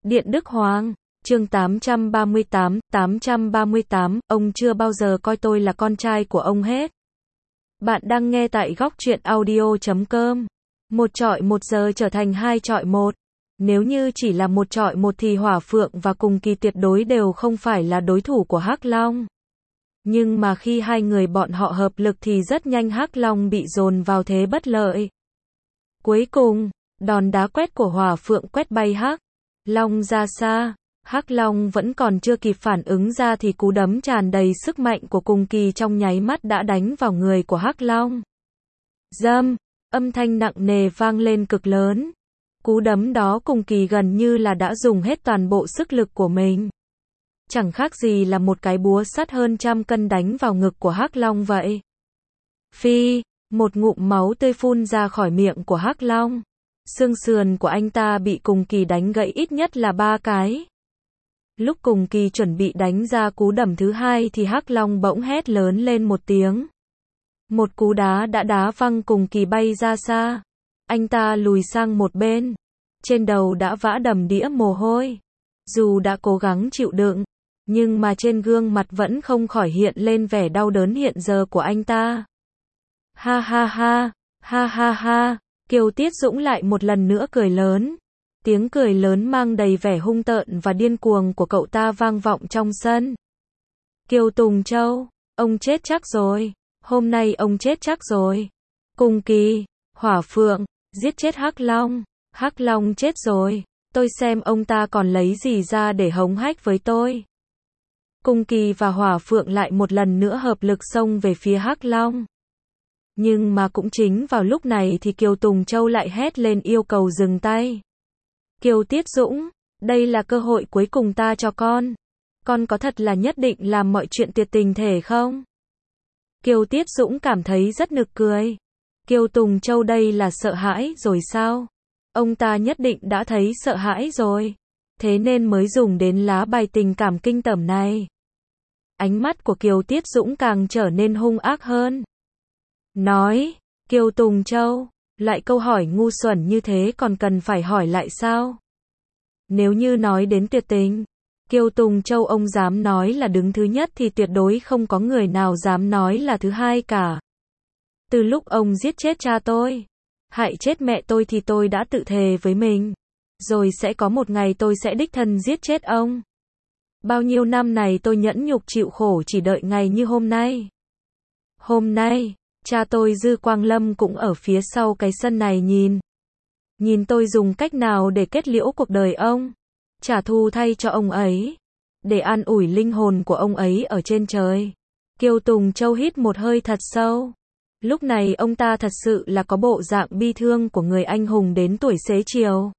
Điện Đức Hoàng, chương 838, ông chưa bao giờ coi tôi là con trai của ông hết. Bạn đang nghe tại góc truyện audio.com. Một chọi một giờ trở thành hai chọi một. Nếu như chỉ là một chọi một thì Hỏa Phượng và Cùng Kỳ tuyệt đối đều không phải là đối thủ của Hắc Long. Nhưng mà khi hai người bọn họ hợp lực thì rất nhanh Hắc Long bị dồn vào thế bất lợi. Cuối cùng, đòn đá quét của Hỏa Phượng quét bay Hắc Long ra xa. Hắc Long vẫn còn chưa kịp phản ứng ra thì cú đấm tràn đầy sức mạnh của Cùng Kỳ trong nháy mắt đã đánh vào người của Hắc Long. Dâm, âm thanh nặng nề vang lên cực lớn. Cú đấm đó Cùng Kỳ gần như là đã dùng hết toàn bộ sức lực của mình. Chẳng khác gì là một cái búa sắt hơn 100 cân đánh vào ngực của Hắc Long vậy. Phi, một ngụm máu tươi phun ra khỏi miệng của Hắc Long. Xương sườn của anh ta bị Cùng Kỳ đánh gãy ít nhất là 3 cái. Lúc Cùng Kỳ chuẩn bị đánh ra cú đấm thứ hai thì Hắc Long bỗng hét lớn lên một tiếng. Một cú đá đã đá văng Cùng Kỳ bay ra xa. Anh ta lùi sang một bên. Trên đầu đã vã đầm đìa mồ hôi. Dù đã cố gắng chịu đựng, nhưng mà trên gương mặt vẫn không khỏi hiện lên vẻ đau đớn hiện giờ của anh ta. Ha ha ha, ha ha ha, Kiều Tiết Dũng lại một lần nữa cười lớn. Tiếng cười lớn mang đầy vẻ hung tợn và điên cuồng của cậu ta vang vọng trong sân. Kiều Tùng Châu, ông chết chắc rồi, hôm nay ông chết chắc rồi. Cùng Kỳ, Hỏa Phượng, giết chết Hắc Long chết rồi, tôi xem ông ta còn lấy gì ra để hống hách với tôi. Cùng Kỳ và Hỏa Phượng lại một lần nữa hợp lực xông về phía Hắc Long. Nhưng mà cũng chính vào lúc này thì Kiều Tùng Châu lại hét lên yêu cầu dừng tay. Kiều Tiết Dũng, đây là cơ hội cuối cùng ta cho con. Con có thật là nhất định làm mọi chuyện tuyệt tình thể không? Kiều Tiết Dũng cảm thấy rất nực cười. Kiều Tùng Châu đây là sợ hãi rồi sao? Ông ta nhất định đã thấy sợ hãi rồi. Thế nên mới dùng đến lá bài tình cảm kinh tởm này. Ánh mắt của Kiều Tiết Dũng càng trở nên hung ác hơn. Nói, Kiều Tùng Châu, lại câu hỏi ngu xuẩn như thế còn cần phải hỏi lại sao? Nếu như nói đến tuyệt tình, Kiều Tùng Châu ông dám nói là đứng thứ nhất thì tuyệt đối không có người nào dám nói là thứ hai cả. Từ lúc ông giết chết cha tôi, hại chết mẹ tôi thì tôi đã tự thề với mình. Rồi sẽ có một ngày tôi sẽ đích thân giết chết ông. Bao nhiêu năm này tôi nhẫn nhục chịu khổ chỉ đợi ngày như hôm nay. Hôm nay, cha tôi Dư Quang Lâm cũng ở phía sau cái sân này nhìn tôi dùng cách nào để kết liễu cuộc đời ông, trả thù thay cho ông ấy, để an ủi linh hồn của ông ấy ở trên trời. Kiều Tùng Châu hít một hơi thật sâu. Lúc này ông ta thật sự là có bộ dạng bi thương của người anh hùng đến tuổi xế chiều.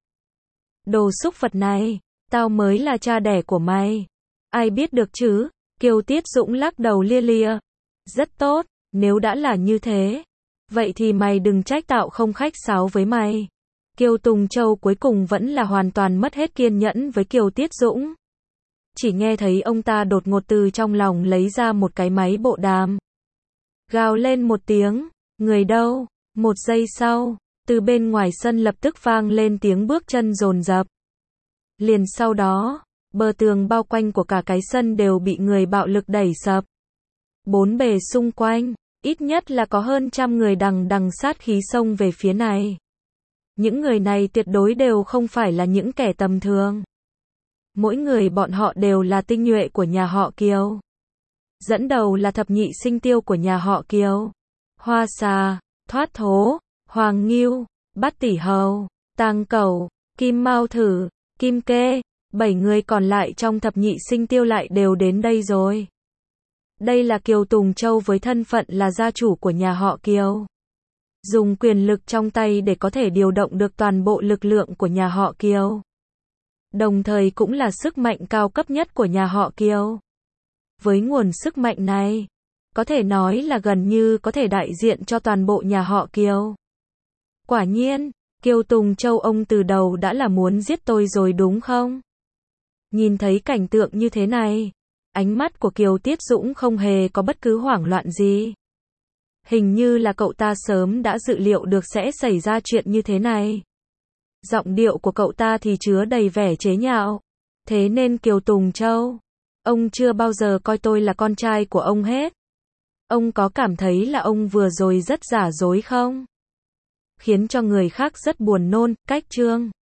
Đồ xúc vật này, tao mới là cha đẻ của mày. Ai biết được chứ? Kiều Tiết Dũng lắc đầu lia lịa. Rất tốt, nếu đã là như thế, vậy thì mày đừng trách tao không khách sáo với mày. Kiều Tùng Châu cuối cùng vẫn là hoàn toàn mất hết kiên nhẫn với Kiều Tiết Dũng. Chỉ nghe thấy ông ta đột ngột từ trong lòng lấy ra một cái máy bộ đàm. Gào lên một tiếng, người đâu? Một giây sau, từ bên ngoài sân lập tức vang lên tiếng bước chân dồn dập. Liền sau đó, bờ tường bao quanh của cả cái sân đều bị người bạo lực đẩy sập. Bốn bề xung quanh, ít nhất là có hơn 100 người đằng sát khí xông về phía này. Những người này tuyệt đối đều không phải là những kẻ tầm thường. Mỗi người bọn họ đều là tinh nhuệ của nhà họ Kiều. Dẫn đầu là thập nhị sinh tiêu của nhà họ Kiều. Hoa Xà, Thoát Thố, Hoàng Ngưu, Bát Tỷ Hầu, Tang Cẩu, Kim Mao Thử, Kim Kê, 7 người còn lại trong thập nhị sinh tiêu lại đều đến đây rồi. Đây là Kiều Tùng Châu với thân phận là gia chủ của nhà họ Kiều. Dùng quyền lực trong tay để có thể điều động được toàn bộ lực lượng của nhà họ Kiều. Đồng thời cũng là sức mạnh cao cấp nhất của nhà họ Kiều. Với nguồn sức mạnh này, có thể nói là gần như có thể đại diện cho toàn bộ nhà họ Kiều. Quả nhiên, Kiều Tùng Châu ông từ đầu đã là muốn giết tôi rồi đúng không? Nhìn thấy cảnh tượng như thế này, ánh mắt của Kiều Tiết Dũng không hề có bất cứ hoảng loạn gì. Hình như là cậu ta sớm đã dự liệu được sẽ xảy ra chuyện như thế này. Giọng điệu của cậu ta thì chứa đầy vẻ chế nhạo. Thế nên Kiều Tùng Châu, ông chưa bao giờ coi tôi là con trai của ông hết. Ông có cảm thấy là ông vừa rồi rất giả dối không? Khiến cho người khác rất buồn nôn, cách chương.